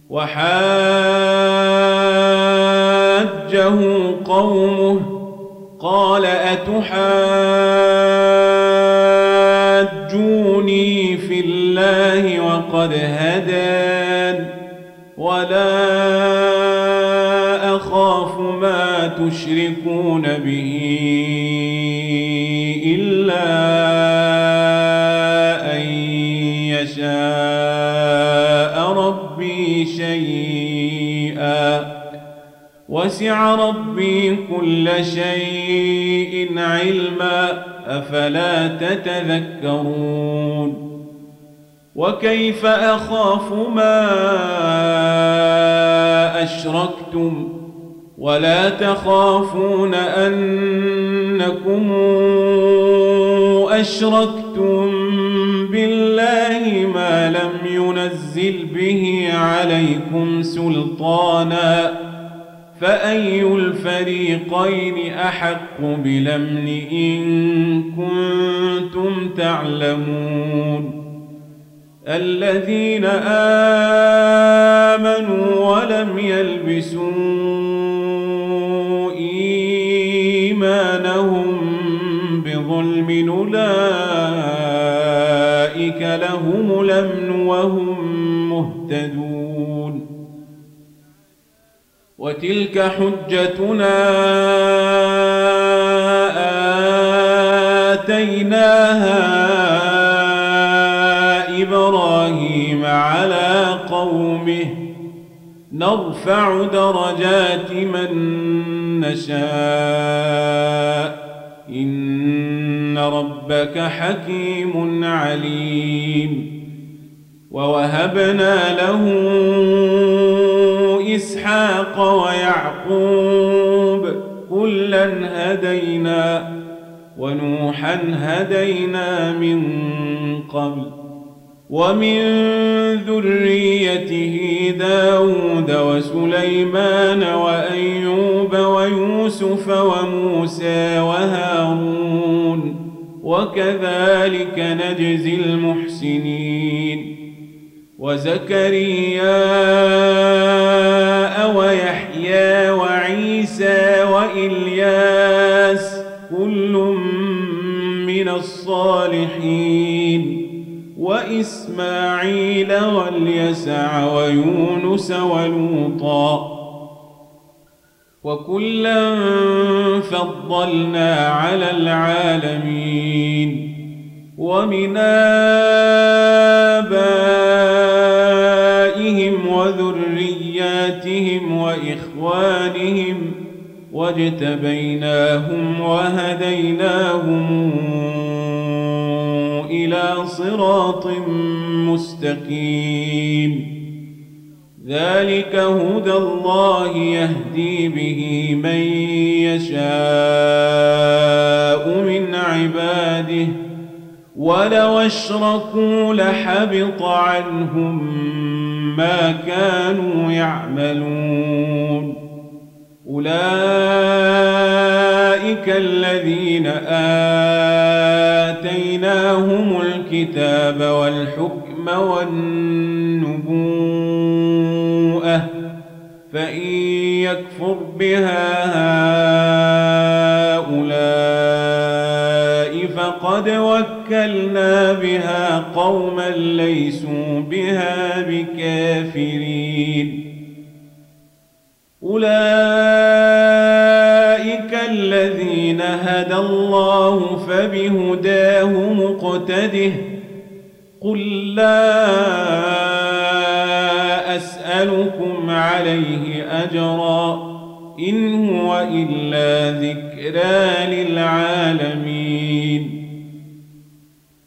وحاجه قومه قال أتحاجوني في الله وقد هدان ولا أخاف ما تشركون به إلا أن يشاء ربي شيئا وسع ربي كل شيء علما أفلا تتذكرون وكيف أخاف ما أشركتم ولا تخافون أنكم أشركتم بالله ما لم ينزل به عليكم سلطانا فأي الفريقين أحق بالأمن إن كنتم تعلمون الذين آمنوا ولم يلبسوا إيمانهم بظلم أولئك لهم الأمن وهم مهتدون وتلك حجتنا آتيناها إبراهيم على قومه نرفع درجات من نشاء إن ربك حكيم عليم ووهبنا له إسحاق ويعقوب كلا هدينا ونوحا هدينا من قبل ومن ذريته داود وسليمان وأيوب ويوسف وموسى وهارون وكذلك نجزي المحسنين وزكريا ويحيى وعيسى وإلياس كل من الصالحين وإسماعيل واليسع ويونس ولوطا وكلا فضلنا على العالمين ومن آبائهم وذرياتهم وإخوانهم واجتبيناهم وهديناهم إلى صراط مستقيم ذلك هدى الله يهدي به من يشاء من عباده ولو أشركوا لحبط عنهم ما كانوا يعملون أولئك الذين آتيناهم الكتاب والحكم والنبوءة فإن يكفر بها هؤلاء فقد وكلنا بها قوما ليسوا بها بكافرين أولئك الذين هدى الله فبهداه مقتده قل لا أسألكم عليه أجرا إن هو إلا ذكرى للعالمين